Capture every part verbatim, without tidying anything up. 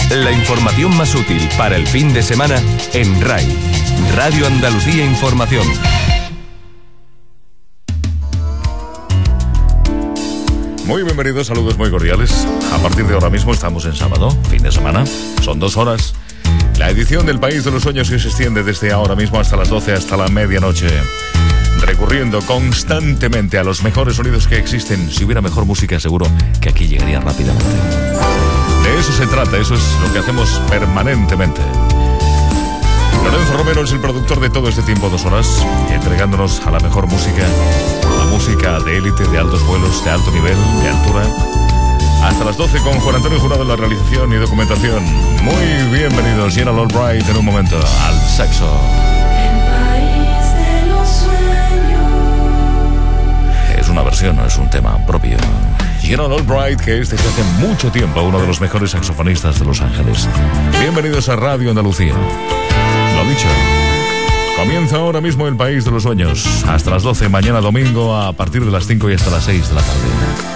La información más útil para el fin de semana en R A I, Radio Andalucía Información. Muy bienvenidos, saludos muy cordiales. A partir de ahora mismo estamos en sábado, fin de semana. Son dos horas. La edición del País de los Sueños que se extiende desde ahora mismo hasta las doce, hasta la medianoche. Recurriendo constantemente a los mejores sonidos que existen. Si hubiera mejor música, seguro que aquí llegaría rápidamente. De eso se trata, eso es lo que hacemos permanentemente. Lorenzo Romero es el productor de todo este tiempo, dos horas, entregándonos a la mejor música, la música de élite, de altos vuelos, de alto nivel, de altura. Hasta las doce con Juan Antonio Jurado en la realización y documentación. Muy bienvenidos, Gerald Albright en un momento al saxo. Es una versión, no es un tema propio. Gerald Albright, que es desde hace mucho tiempo uno de los mejores saxofonistas de Los Ángeles. Bienvenidos a Radio Andalucía. Lo dicho, comienza ahora mismo el País de los Sueños. Hasta las doce, mañana domingo, a partir de las cinco y hasta las seis de la tarde.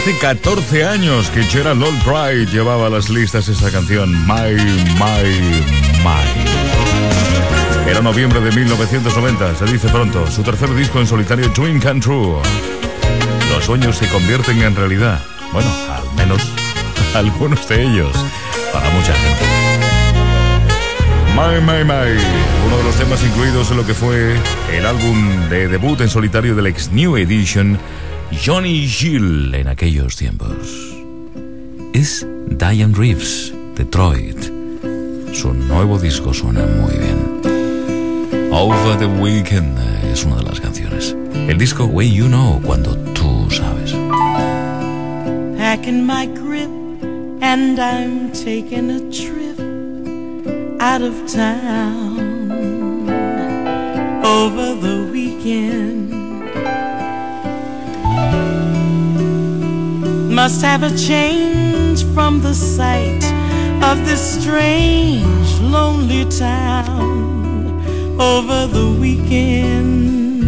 Hace catorce años que Gerald Albright llevaba a las listas esta canción, My, My, My. Era noviembre de mil novecientos noventa, se dice pronto, su tercer disco en solitario, Dream Come True. Los sueños se convierten en realidad. Bueno, al menos algunos de ellos, para mucha gente. My, My, My, uno de los temas incluidos en lo que fue el álbum de debut en solitario del ex New Edition, Johnny Gill, en aquellos tiempos. Es Diane Reeves, Detroit. Su nuevo disco suena muy bien. Over the Weekend es una de las canciones. El disco Way You Know, cuando tú sabes. Packing my grip and I'm taking a trip out of town over the weekend. Must have a change from the sight of this strange, lonely town over the weekend.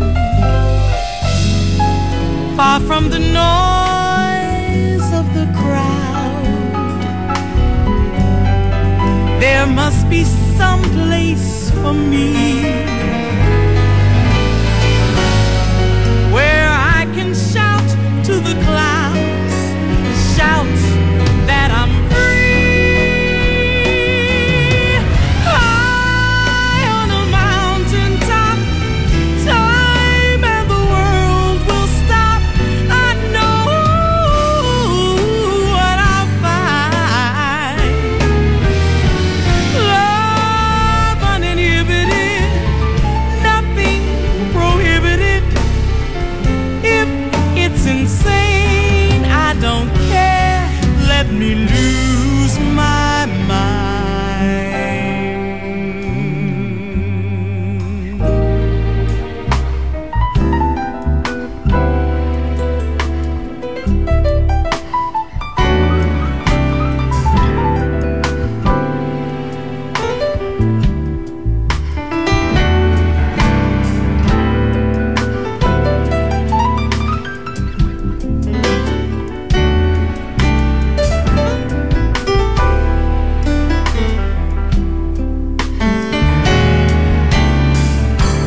Far from the noise of the crowd, there must be some place for me where I can shout to the clouds, shout that I'm free. High on a mountain top, time and the world will stop. I know what I'll find. Love uninhibited, nothing prohibited. If it's insane, I don't care, let me lose my mind.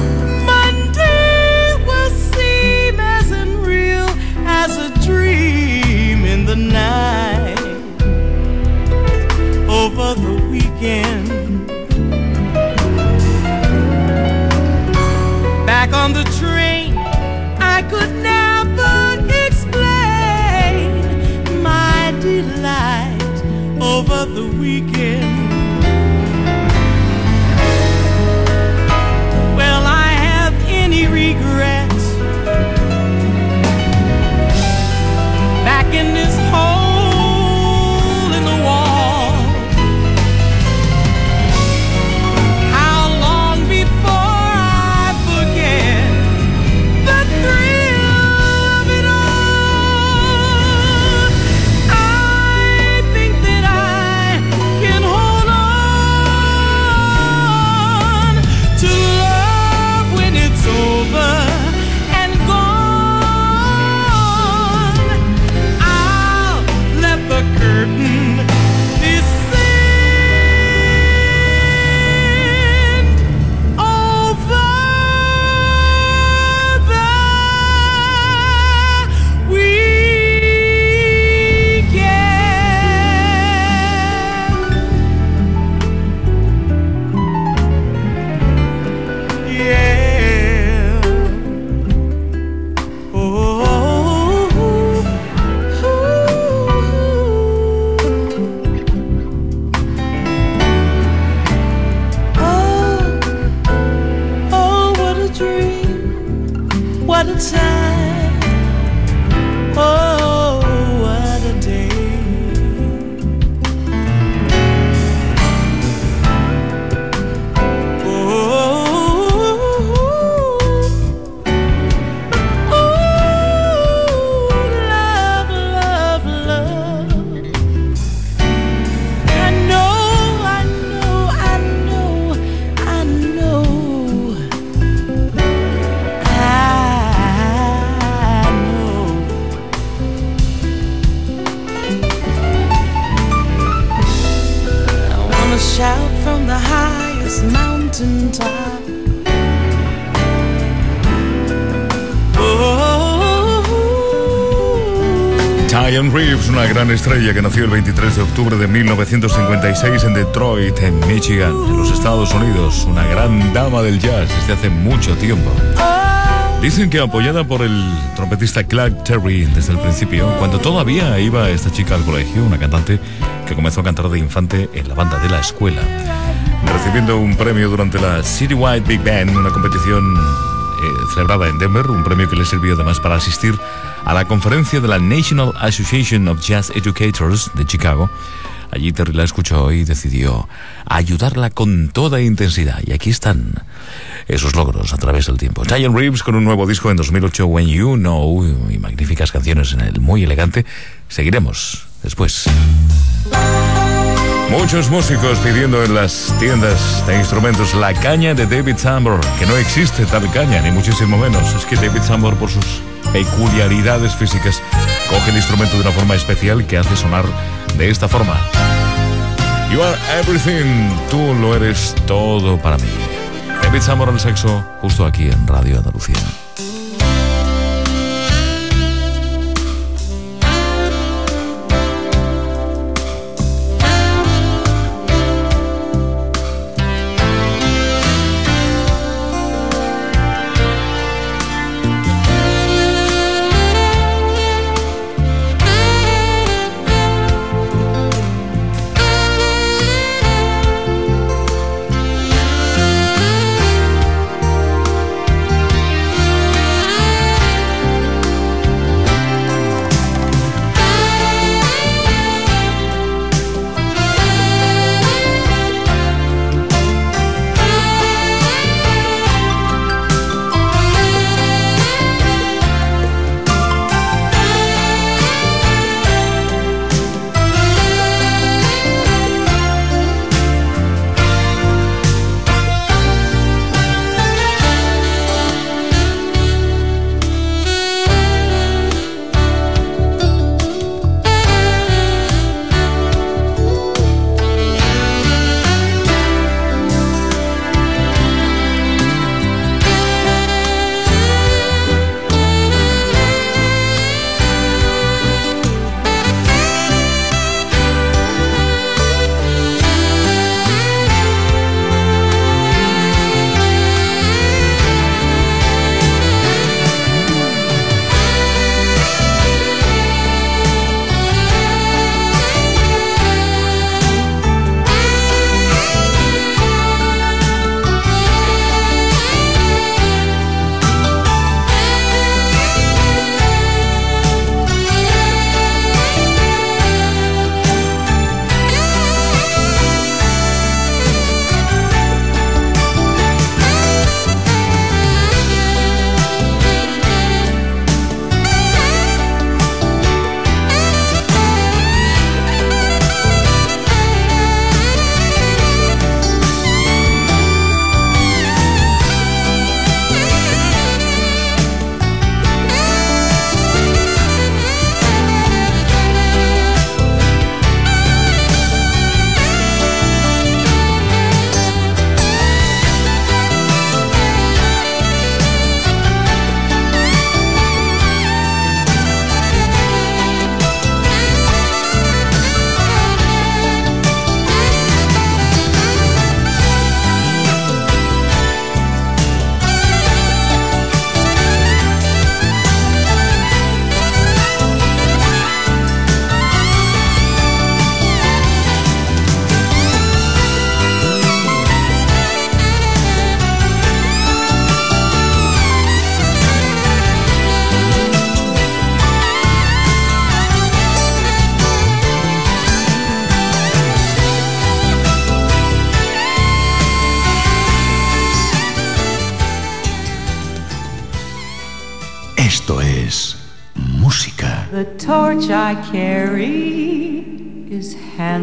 Monday will seem as unreal as a dream. this mountain top. Oh. Diane Reeves, una gran estrella que nació el veintitrés de octubre de mil novecientos cincuenta y seis en Detroit, en Michigan, en los Estados Unidos. Una gran dama del jazz desde hace mucho tiempo. Dicen que apoyada por el trompetista Clark Terry desde el principio, cuando todavía iba esta chica al colegio, una cantante que comenzó a cantar de infante en la banda de la escuela, recibiendo un premio durante la Citywide Big Band, una competición eh, celebrada en Denver, un premio que le sirvió además para asistir a la conferencia de la National Association of Jazz Educators de Chicago. Allí Terry la escuchó y decidió ayudarla con toda intensidad. Y aquí están esos logros a través del tiempo. Diane Reeves con un nuevo disco en dos mil ocho, When You Know, y magníficas canciones en él, muy elegante. Seguiremos después. Muchos músicos pidiendo en las tiendas de instrumentos la caña de David Sanborn, que no existe tal caña, ni muchísimo menos. Es que David Sanborn, por sus peculiaridades físicas, coge el instrumento de una forma especial que hace sonar de esta forma. You are everything, tú lo eres todo para mí. David Sanborn al saxo, justo aquí en Radio Andalucía. Esto es música. The torch I carry is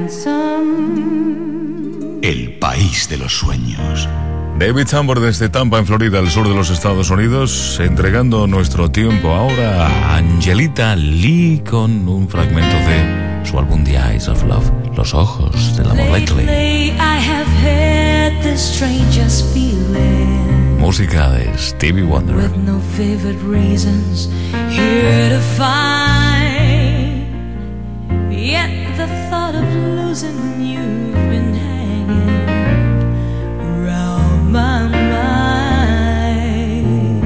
handsome. El país de los sueños. David Sanborn desde Tampa, en Florida, al sur de los Estados Unidos, entregando nuestro tiempo ahora a Angelita Lee con un fragmento de su álbum The Eyes of Love, Los Ojos del Amor. Lately. Lately I have had the strangest feeling. Música de Stevie Wonder. With no vivid reasons here to find. Yet the thought of losing you've been hanging around my mind.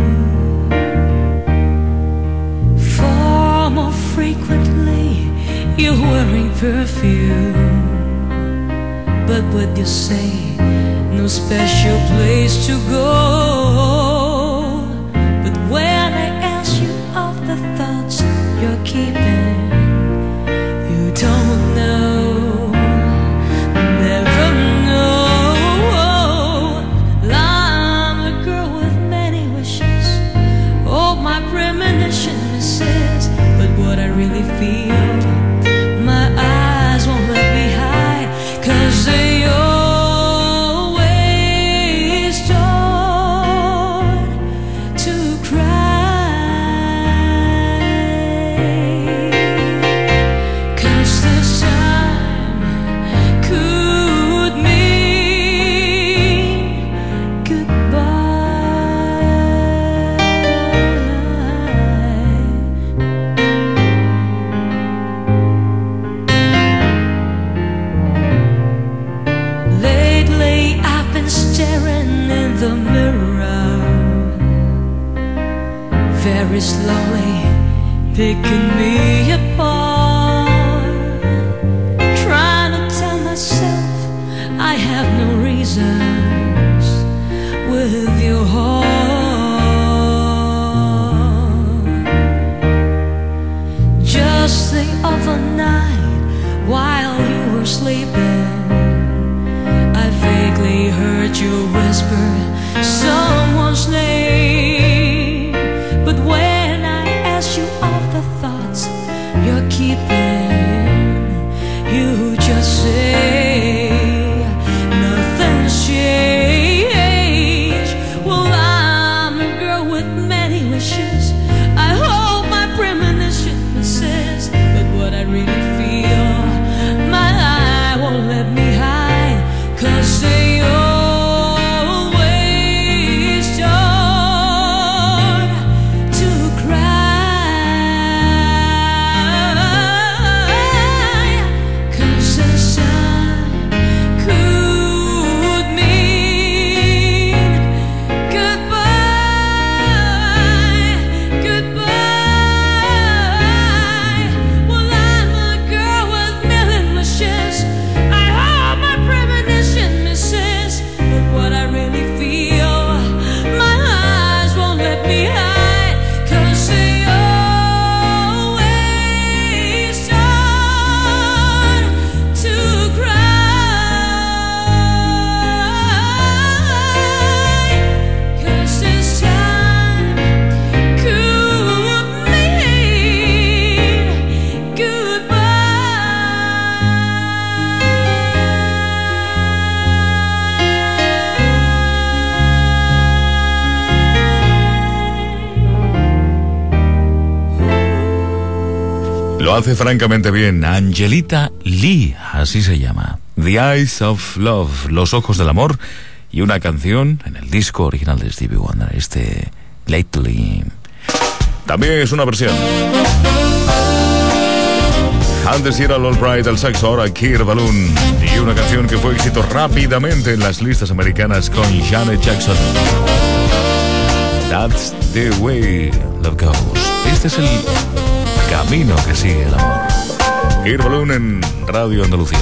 Far more frequently you're wearing perfume, but what you say, no special place to go. But when I ask you of the thoughts you're keeping, you don't know, never know. I'm a girl with many wishes, oh my premonition misses. But what I really feel, my eyes won't let me hide, 'cause they always start to cry. 'Cause this time could mean goodbye. Lately I've been staring in the mirror, very slowly picking me apart, trying to tell myself I have no reasons with your heart. Just the other night while you were sleeping, I vaguely heard you whisper someone's name. But when I asked you of the thoughts you're keeping, you just say nothing's changed. Well, I'm a girl with many wishes, I hope my premonition misses. But what I really feel, my eye won't let me hide, 'cause they always start to cry. 'Cause this time could mean goodbye, goodbye. Well, I'm a girl with million wishes, I hope my premonition misses. But what I really feel, my eyes won't let me hide, 'cause they always start to cry. 'Cause this time could mean goodbye. Lo hace francamente bien Angelita Lee, así se llama. The Eyes of Love, Los Ojos del Amor, y una canción en el disco original de Stevie Wonder, este Lately. También es una versión. Antes era Lol Pride al saxo, ahora Kir Balloon, y una canción que fue éxito rápidamente en las listas americanas con Janet Jackson. That's the way love goes. Este es el camino que sigue el amor. Kir Balloon en Radio Andalucía.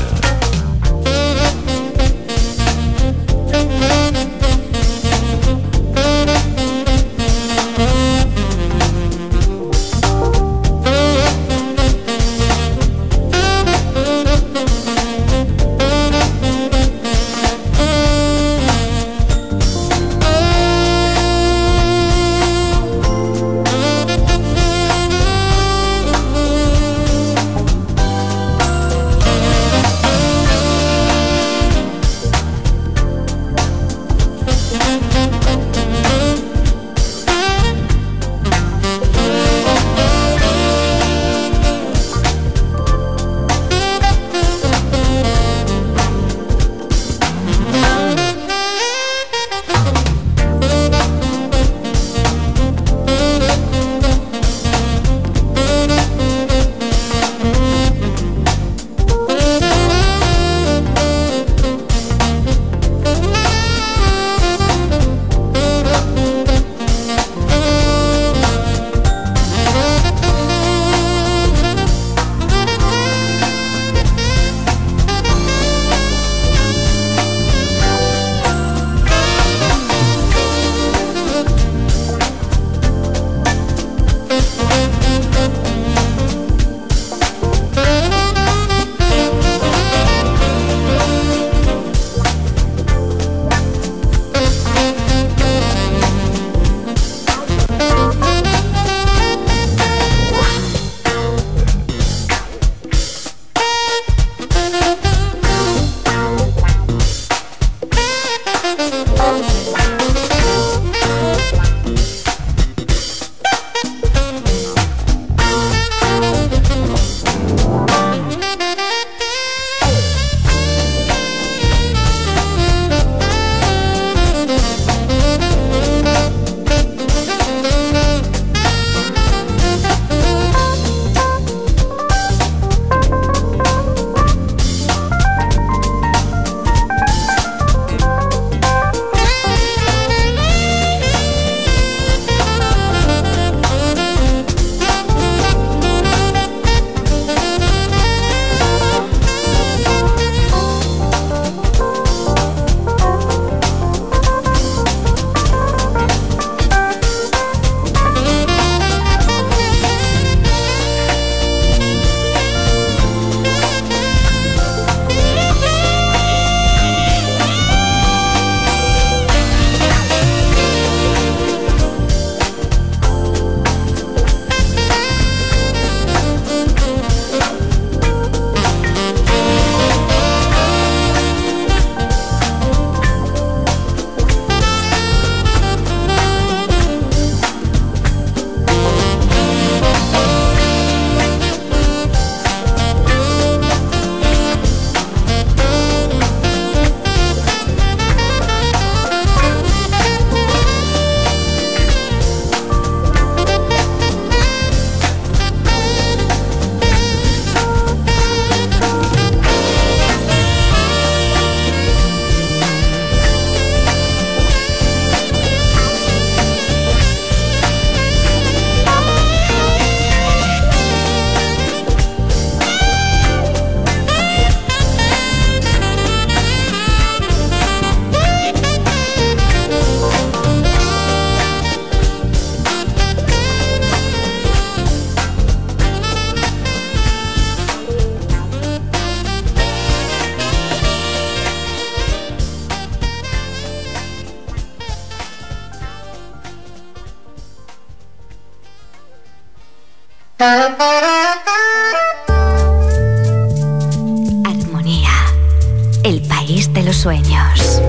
Armonía, el país de los sueños.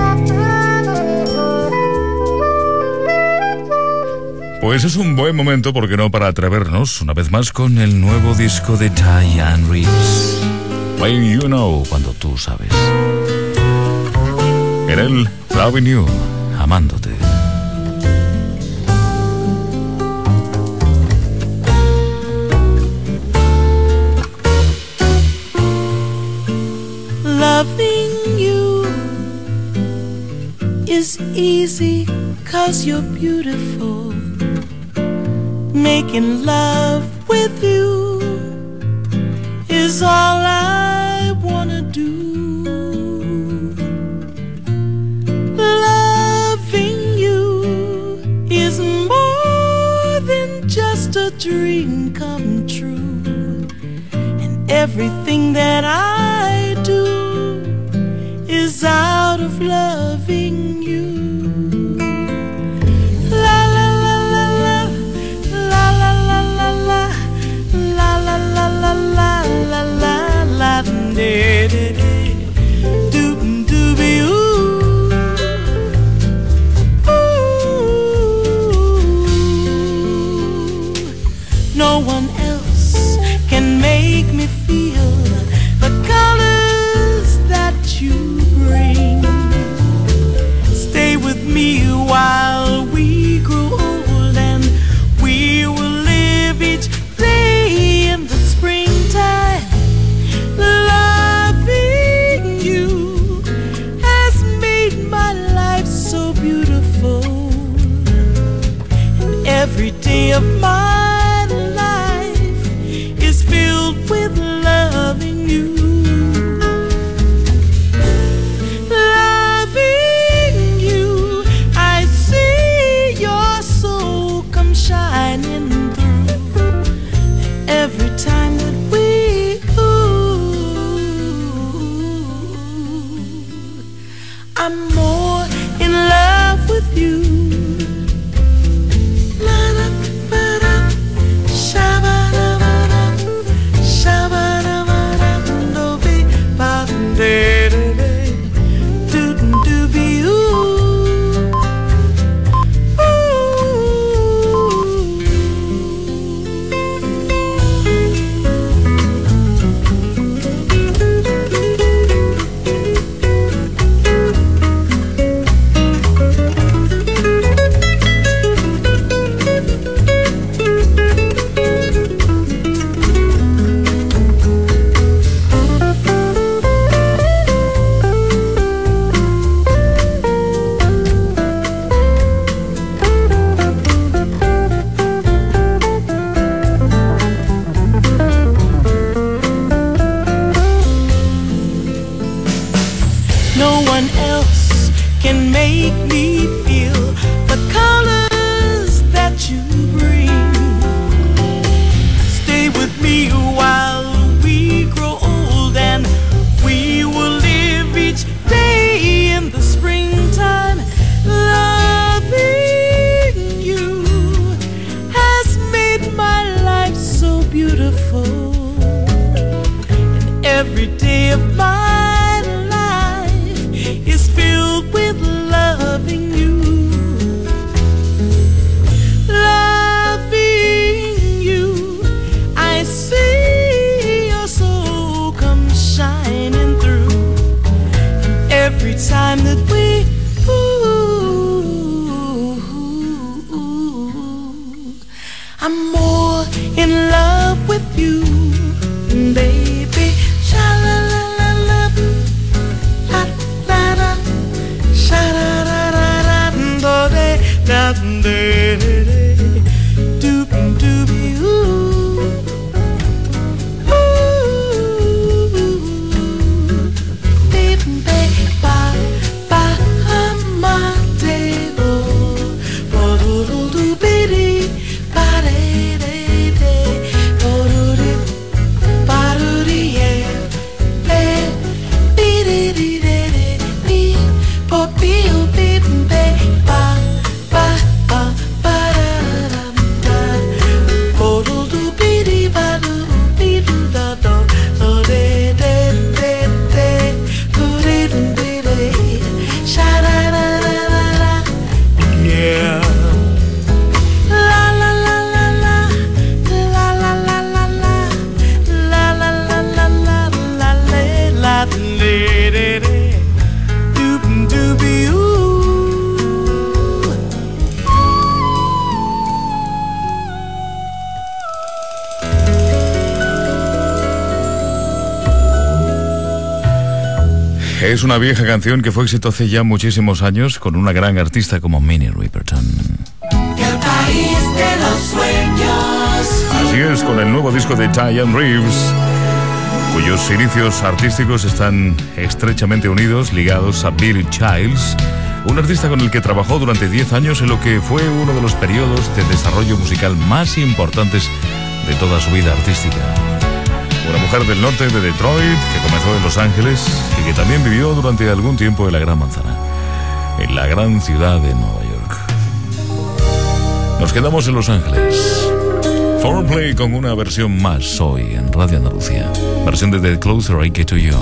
Pues es un buen momento, ¿por qué no?, para atrevernos una vez más con el nuevo disco de Diane Reeves. When You Know, cuando tú sabes. En el Loving You, amándote. Loving you is easy 'cause you're beautiful. Making love with you is all I wanna do. Loving you is more than just a dream come true. And everything that I do is out of loving you. No one else can make me feel the kind Es una vieja canción que fue éxito hace ya muchísimos años con una gran artista como Minnie Riperton. El país de los sueños. Así es, con el nuevo disco de Diane Reeves, cuyos inicios artísticos están estrechamente unidos, ligados a Billy Childs, un artista con el que trabajó durante diez años en lo que fue uno de los periodos de desarrollo musical más importantes de toda su vida artística. Una mujer del norte de Detroit que comenzó en Los Ángeles y que también vivió durante algún tiempo en la Gran Manzana, en la gran ciudad de Nueva York. Nos quedamos en Los Ángeles. Foreplay con una versión más hoy en Radio Andalucía. Versión de The Closer I Get to You.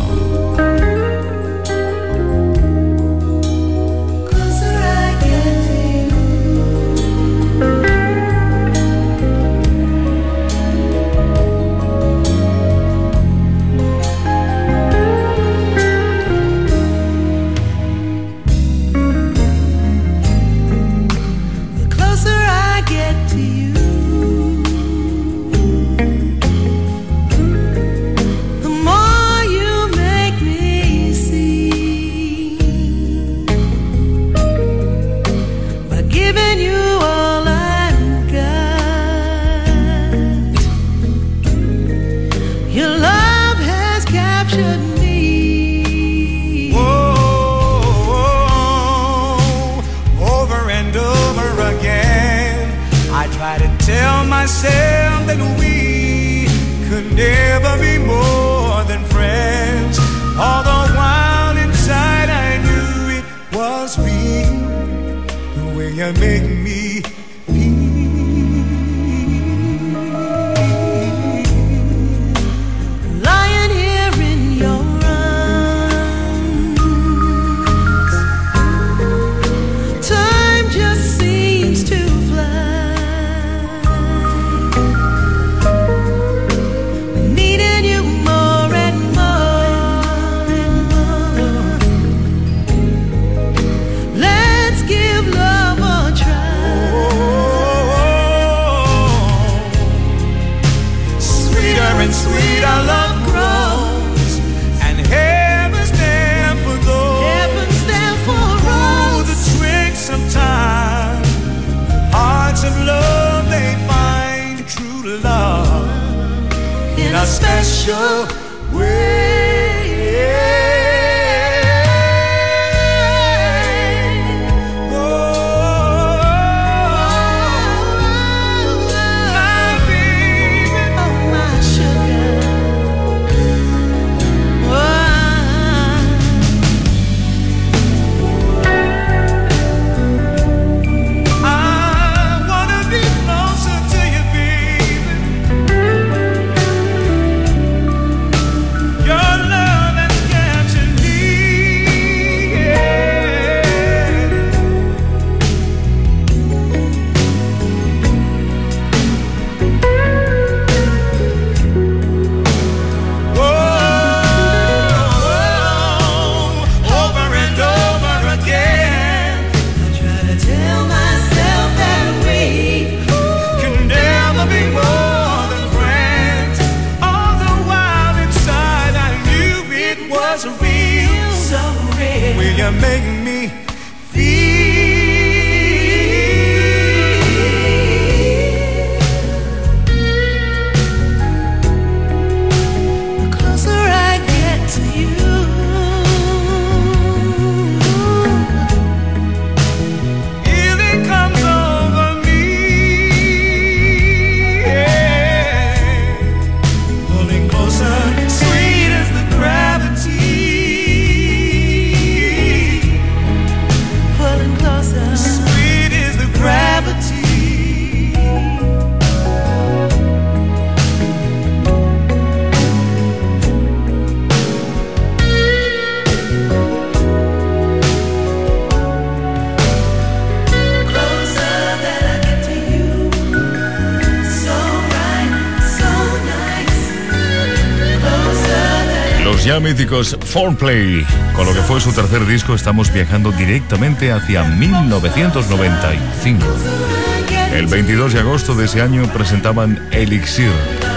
Ya míticos Foreplay, con lo que fue su tercer disco, estamos viajando directamente hacia mil novecientos noventa y cinco. El veintidós de agosto de ese año presentaban Elixir,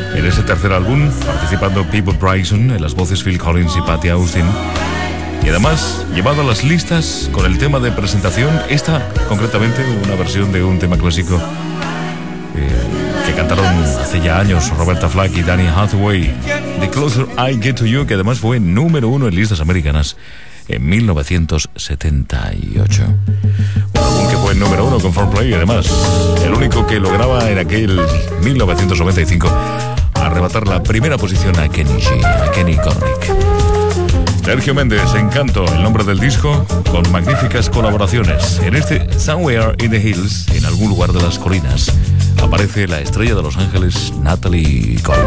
en ese tercer álbum, participando Peabo Bryson en las voces Phil Collins y Patty Austin. Y además, llevado a las listas con el tema de presentación, esta, concretamente, una versión de un tema clásico eh, que cantaron hace ya años Roberta Flack y Danny Hathaway, The Closer I Get to You, que además fue número uno en listas americanas en mil novecientos setenta y ocho. Un álbum que fue número uno con four play, y además, el único que lograba en aquel mil novecientos noventa y cinco arrebatar la primera posición a Kenny G, a Kenny Gornick. Sergio Méndez, Encanto, el nombre del disco, con magníficas colaboraciones. En este Somewhere in the Hills, en algún lugar de las colinas, aparece la estrella de Los Ángeles, Natalie Cole.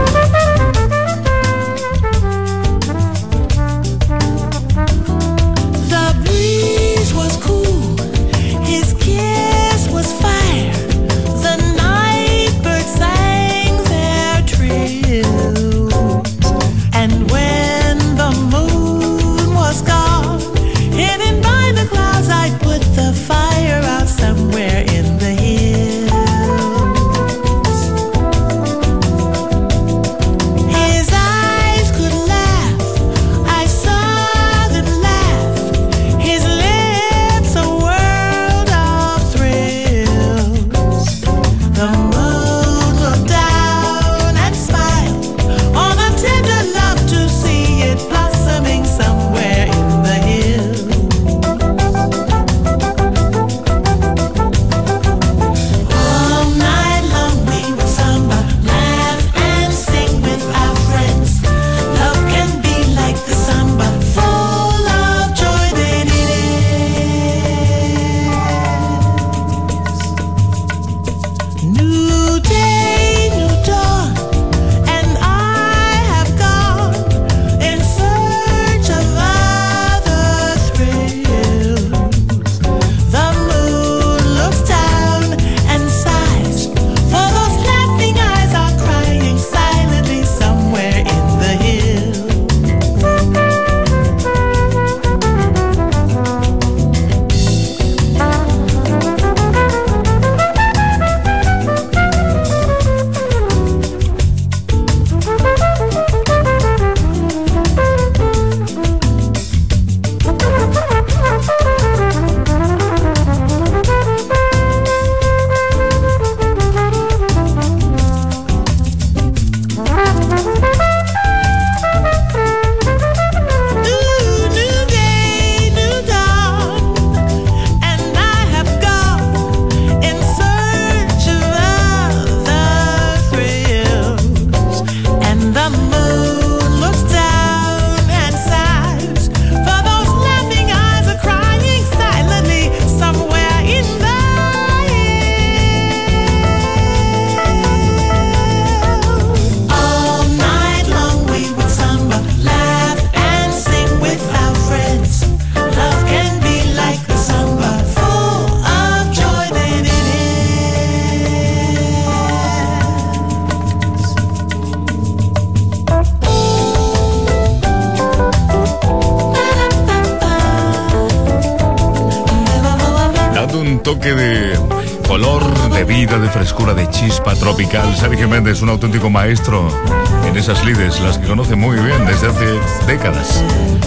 Toque de color, de vida, de frescura, de chispa tropical. Sergio Méndez, un auténtico maestro en esas lides, las que conoce muy bien desde hace décadas.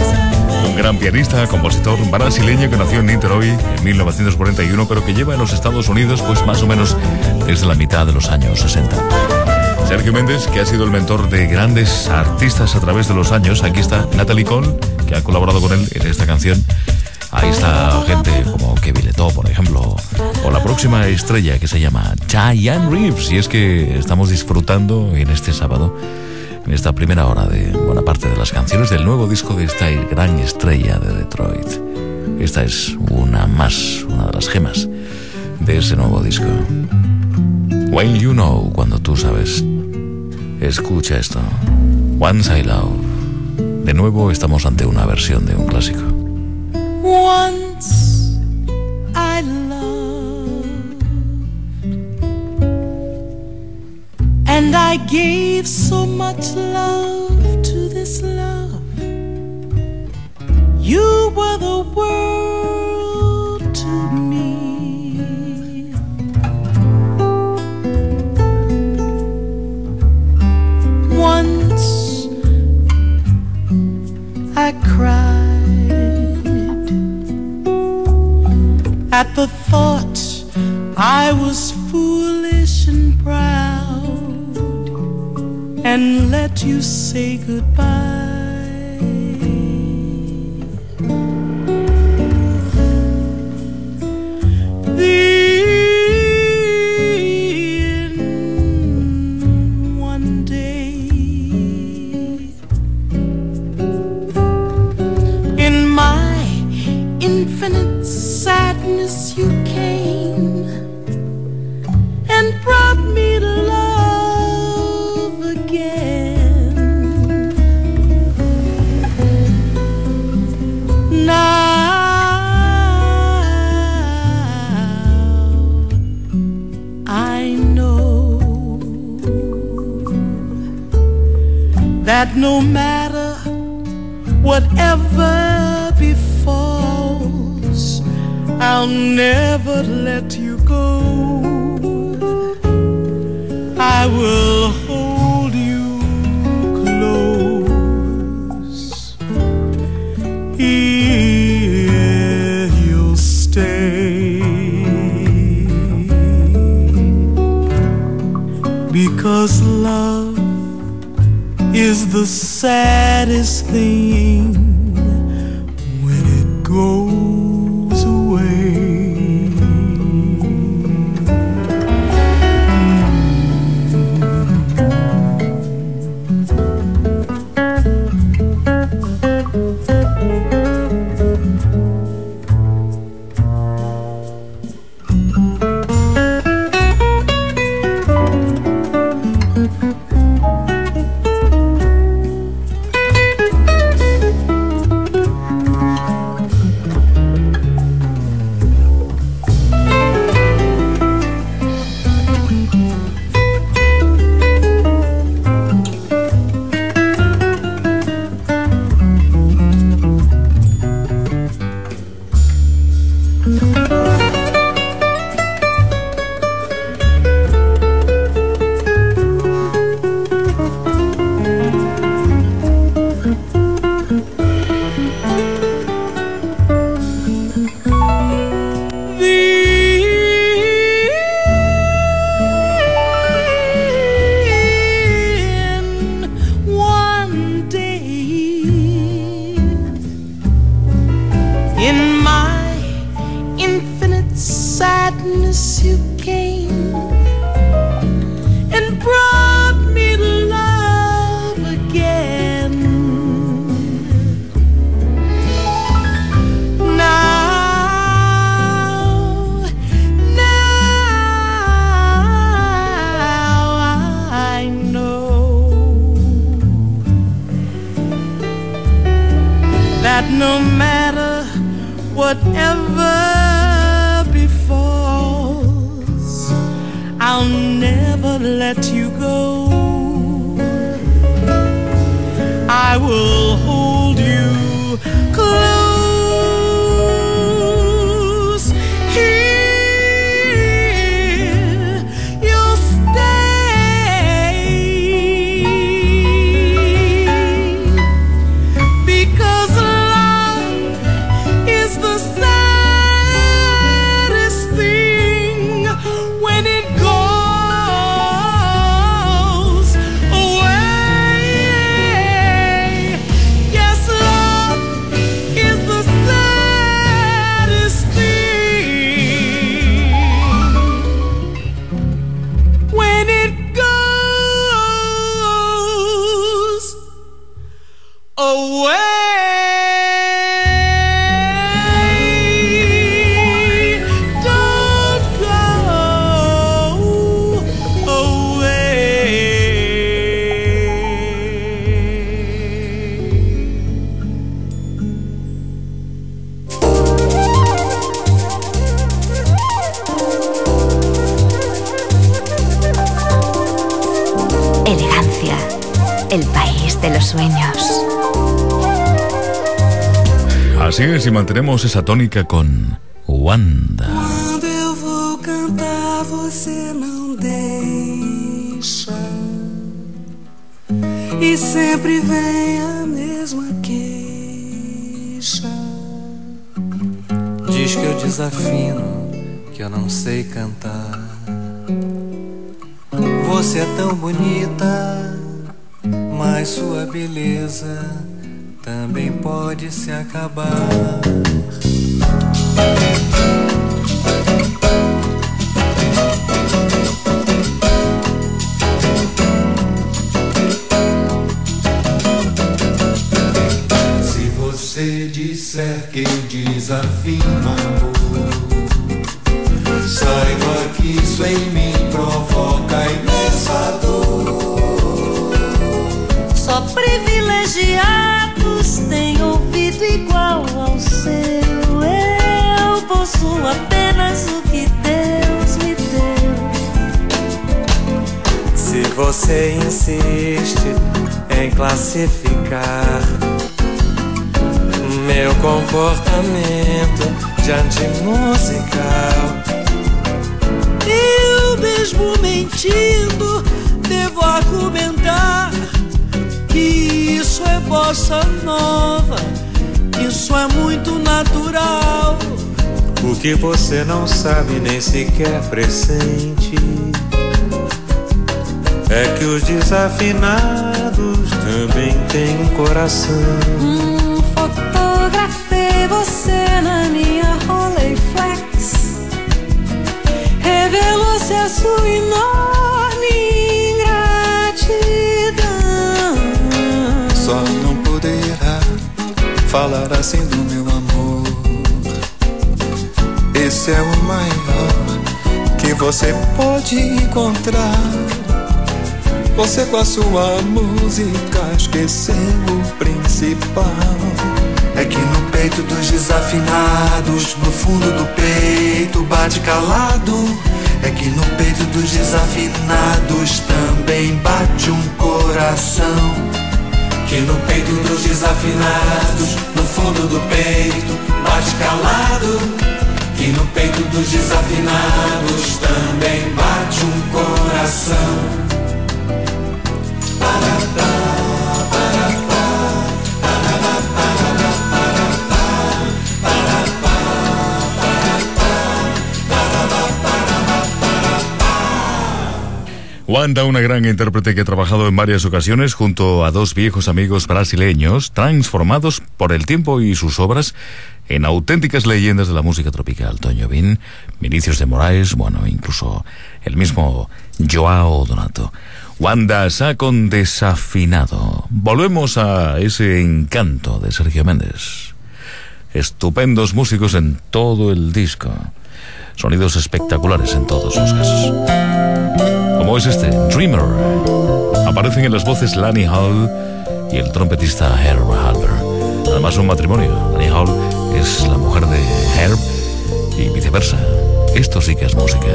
Un gran pianista, compositor brasileño que nació en Niterói en mil novecientos cuarenta y uno, pero que lleva en los Estados Unidos pues más o menos desde la mitad de los años sesenta. Sergio Méndez, que ha sido el mentor de grandes artistas a través de los años. Aquí está Natalie Cole, que ha colaborado con él en esta canción. Ahí está gente como Kevin Leto, por ejemplo, o la próxima estrella que se llama Diane Reeves. Y es que estamos disfrutando en este sábado, en esta primera hora, de buena parte de las canciones del nuevo disco de esta gran estrella de Detroit. Esta es una más, una de las gemas de ese nuevo disco. When You Know, cuando tú sabes. Escucha esto. Once I Love. De nuevo estamos ante una versión de un clásico. Once I loved, and I gave so much love to this love. You were the world to me. at the thought I was foolish and proud and let you say goodbye. Then one day in my infinite sadness you came and brought me to love again. Now I know that no matter whatever befalls, I'll never let you go. I will hold you close. Here you'll stay, because love is the saddest thing when it goes away. No matter whatever befalls, I'll never let you go. I will hold you close. Here you'll stay, because the saddest thing when it goes away. Yes, love is the saddest thing when it goes away. Elegancia, el país de los sueños. Así es, y mantenemos esa tónica con Wanda. Quando eu vou cantar, você não deixa, e sempre vem a mesma queixa de Diz que eu desafino, que eu não sei cantar. Você é tão bonita, mas sua beleza também pode se acabar. Se você disser que eu desafino, amor, saiba que isso em mim provoca imensa dor. Só privilegiados têm ouvido igual ao seu. Eu possuo apenas o que Deus me deu. Se você insiste em classificar meu comportamento de antimusical, eu mesmo mentindo devo argumentar que isso é bossa nova, isso é muito natural. o que você não sabe nem sequer pressente é que os desafinados também têm um coração. Hum, fotografei você na minha Rolleiflex, revelou-se a sua enorme ingratidão. Só não poderá falar assim do meu amor. Esse é o maior que você pode encontrar. Você com a sua música esqueceu o principal. É que no peito dos desafinados, no fundo do peito bate calado. É que no peito dos desafinados também bate um coração. Que no peito dos desafinados, no fundo do peito bate calado. Que no peito dos desafinados também bate um coração. Wanda, una gran intérprete que ha trabajado en varias ocasiones junto a dos viejos amigos brasileños, transformados por el tiempo y sus obras en auténticas leyendas de la música tropical. Tom Jobim, Vinicius de Moraes, bueno, incluso el mismo Joao Donato. Wanda Sá con Desafinado. Volvemos a ese encanto de Sergio Méndez. Estupendos músicos en todo el disco. Sonidos espectaculares en todos los casos. Como es este, Dreamer. Aparecen en las voces Lani Hall y el trompetista Herb Alpert. Además un matrimonio. Lani Hall es la mujer de Herb y viceversa. Esto sí que es música.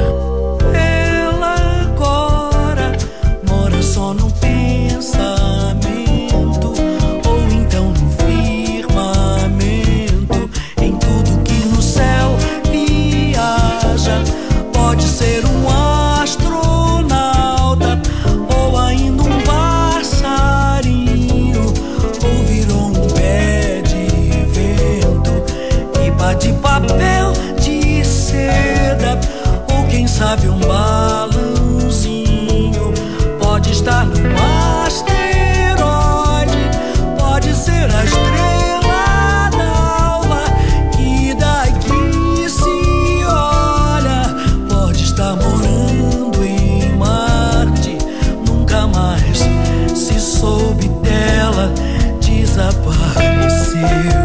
Ela agora mora só no pensamento, ou então no firmamento. Em tudo que no céu viaja, pode ser um astronauta ou ainda um passarinho, ou virou um pé de vento e pá de papel de seda, ou quem sabe um balãozinho. Pode estar num asteroide, pode ser a estrela d'alva que daqui se olha. Pode estar morando em Marte, nunca mais se soube dela, desapareceu.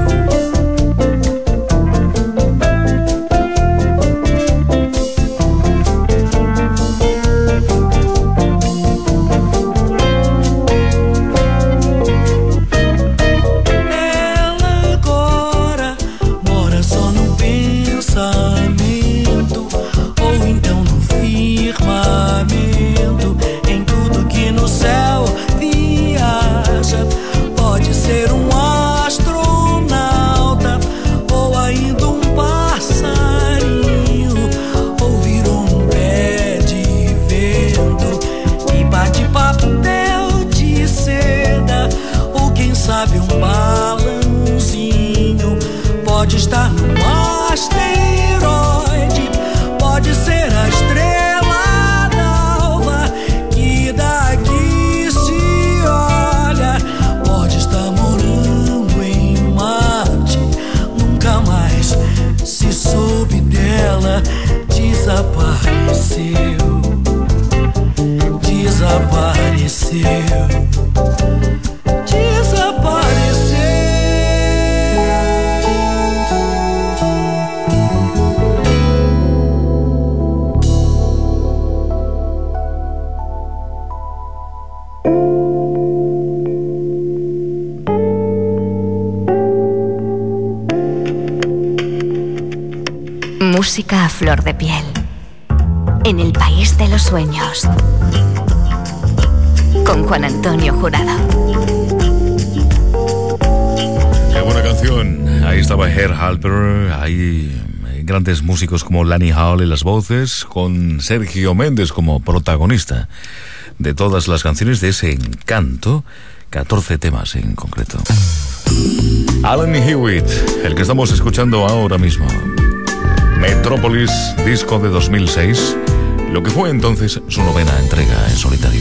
Sabe, um balãozinho pode estar no asteroide desapareceu, desapareceu, desapareceu. Música a flor de piel. En el país de los sueños. Con Juan Antonio Jurado. Qué buena canción. Ahí estaba Herb Alpert. Hay grandes músicos como Lani Hall en las voces, con Sergio Méndez como protagonista de todas las canciones de ese encanto. catorce temas en concreto. Alan Hewitt, el que estamos escuchando ahora mismo. Metrópolis, disco de dos mil seis, lo que fue entonces su novena entrega en solitario.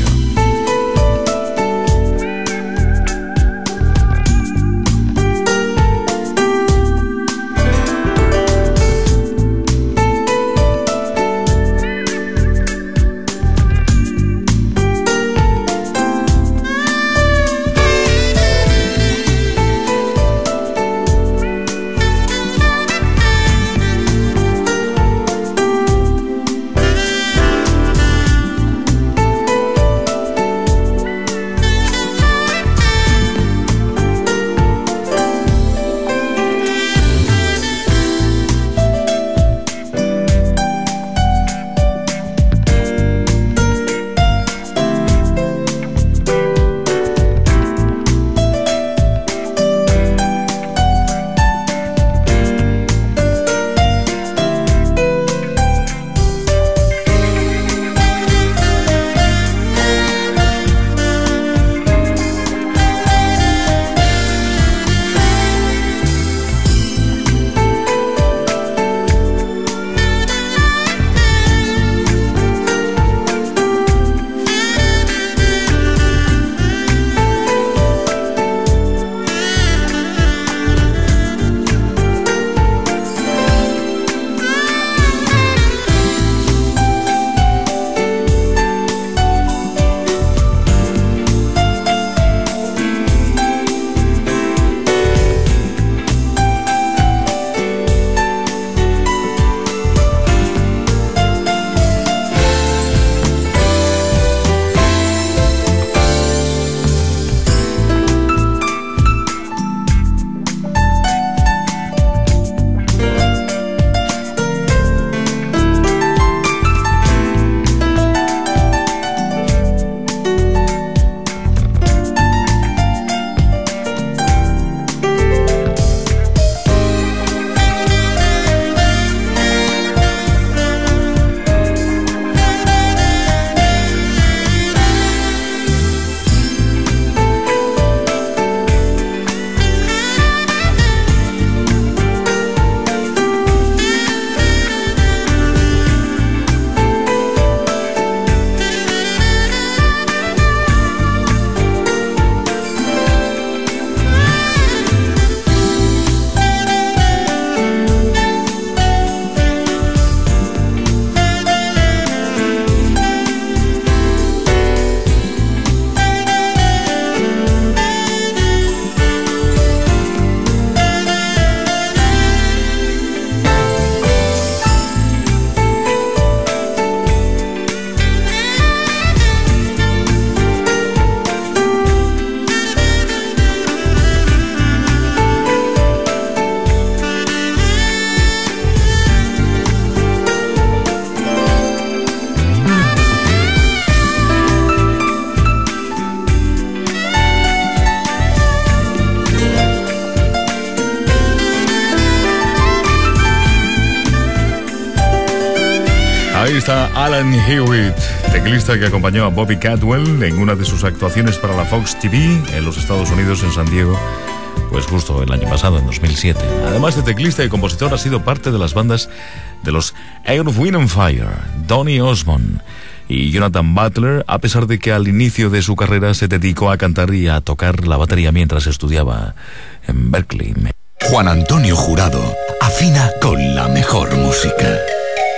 Ahí está Alan Hewitt, teclista que acompañó a Bobby Caldwell en una de sus actuaciones para la Fox T V en los Estados Unidos, en San Diego, pues justo el año pasado, en dos mil siete. Además de teclista y compositor, ha sido parte de las bandas de los Earth, Wind and Fire, Donny Osmond y Jonathan Butler, a pesar de que al inicio de su carrera se dedicó a cantar y a tocar la batería mientras estudiaba en Berkeley. Juan Antonio Jurado afina con la mejor música.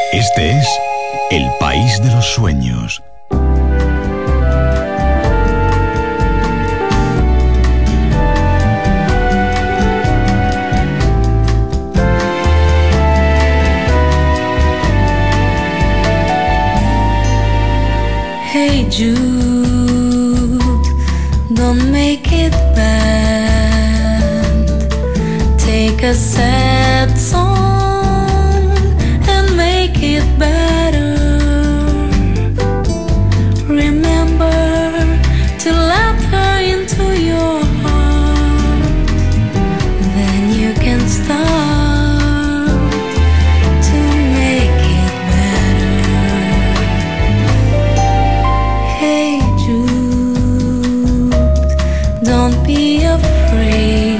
Este es El País de los Sueños. Hey Jude, don't make it bad. Take a sad song and make it better. Remember to let her into your heart. Then you can start to make it better. Hey Jude, don't be afraid.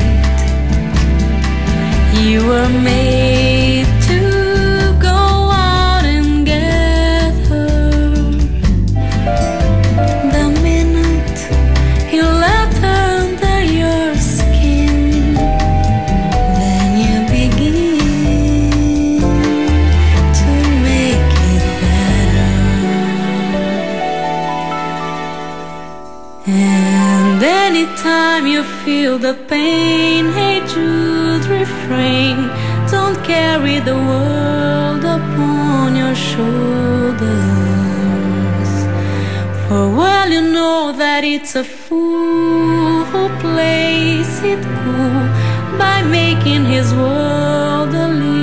You were made to go out and get her. The minute you let her under your skin, then you begin to make it better. And anytime you feel the pain, hey Jude, refrain. Don't carry the world upon your shoulders. For well you know that it's a fool who plays it cool by making his world a little